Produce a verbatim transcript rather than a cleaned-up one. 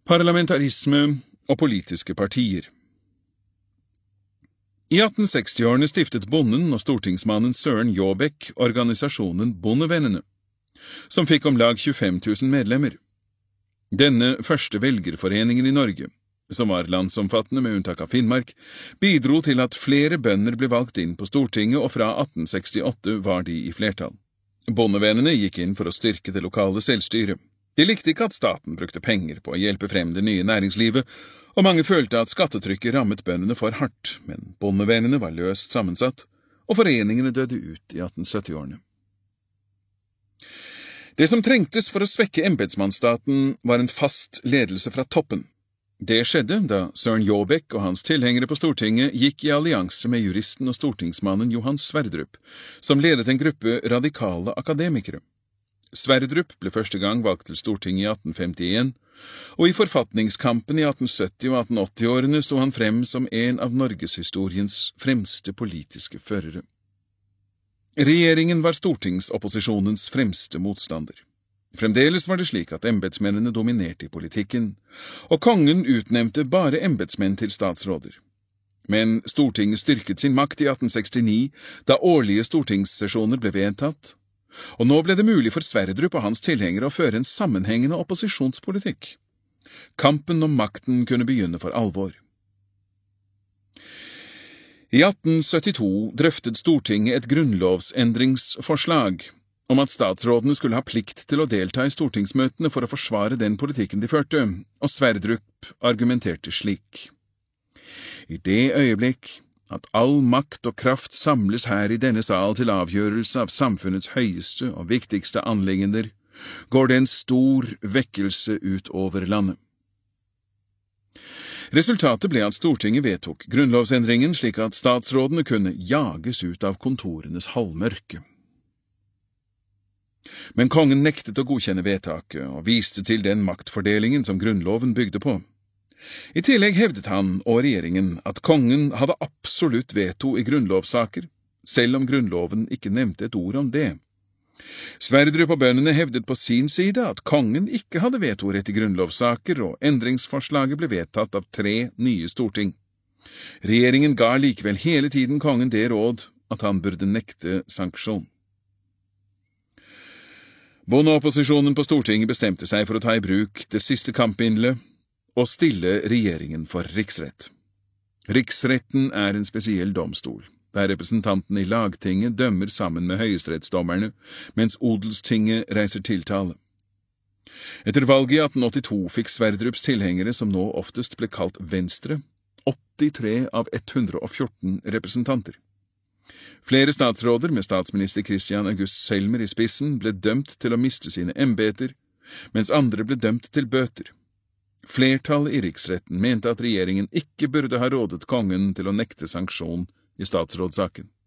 Parlamentarisme og politiske partier. I attensekstiårene stiftet bonden og stortingsmannen Søren Jåbæk organisasjonen Bondevennene, som fikk om lag tjuefem tusen medlemmer. Denne første velgerforeningen i Norge, som var landsomfattende med unntak av Finnmark, bidro til at flere bønder ble valgt inn på Stortinget, og fra atten sekstiåtte var de i flertall. Bondevennene gikk inn for å styrke det lokale selvstyret. De likte ikke at staten brukte penger på å hjelpe frem det nye næringslivet, og mange følte at skattetrykket rammet bøndene for hardt, men bondevennene var løst sammensatt, og foreningene døde ut i atten syttiårene. Det som trengtes for å svekke embetsmannsstaten var en fast ledelse fra toppen. Det skjedde da Søren Jåbæk og hans tilhengere på Stortinget gikk i allianse med juristen og stortingsmannen Johan Sverdrup, som ledet en gruppe radikale akademikere. Sverdrup ble første gang valgt til Stortinget i atten femtien, og i forfatningskampen i atten sytti- og atten åtti-årene sto han frem som en av norgeshistoriens fremste politiske førere. Regjeringen var stortingsopposisjonens fremste motstander. Fremdeles var det slik at embetsmennene dominerte i politikken, og kongen utnevnte bare embetsmenn til statsråder. Men Stortinget styrket sin makt i atten sekstini, da årlige stortingssesjoner ble vedtatt, og nå ble det mulig for Sverdrup og hans tilhengere å føre en sammenhengende opposisjonspolitikk. Kampen om makten kunne begynne for alvor. I atten syttito drøftet Stortinget et grunnlovsendringsforslag om at statsrådene skulle ha plikt til å delta i stortingsmøtene for å forsvare den politikken de førte, og Sverdrup argumenterte slik: I det øyeblikk at all makt og kraft samles her i denne sal til avgjørelse av samfunnets høyeste og viktigste anliggender, går det en stor vekkelse ut over landet. Resultatet ble at Stortinget vedtok grunnlovsendringen slik at statsrådene kunne jages ut av kontorenes halvmørke. Men kongen nektet å godkjenne vedtaket og viste til den maktfordelingen som grunnloven bygde på. I tillegg hevdet han og regjeringen at kongen hadde absolutt veto i grunnlovssaker, selv om grunnloven ikke nevnte et ord om det. Sverdrup og bøndene hevdet på sin side at kongen ikke hadde vetorett i grunnlovssaker, og endringsforslaget ble vedtatt av tre nye storting. Regjeringen ga likevel hele tiden kongen det råd at han burde nekte sanksjon. Bondeopposisjonen på Stortinget bestemte seg for å ta i bruk det siste kampmiddelet og stille regjeringen for riksrett. Riksretten er en spesiell domstol, der representantene i lagtinget dømmer sammen med høyesterettsdommerne, mens odelstinget reiser tiltale. Etter valget i atten åttito fikk Sverdrups tilhengere, som nå oftest ble kalt Venstre, åttitre av hundre og fjorten representanter. Flere statsråder med statsminister Christian August Selmer i spissen ble dømt til å miste sine embeter, mens andre ble dømt til bøter. Flertallet i riksretten mente at regjeringen ikke burde ha rådet kongen til å nekte sanksjon i statsrådssaken.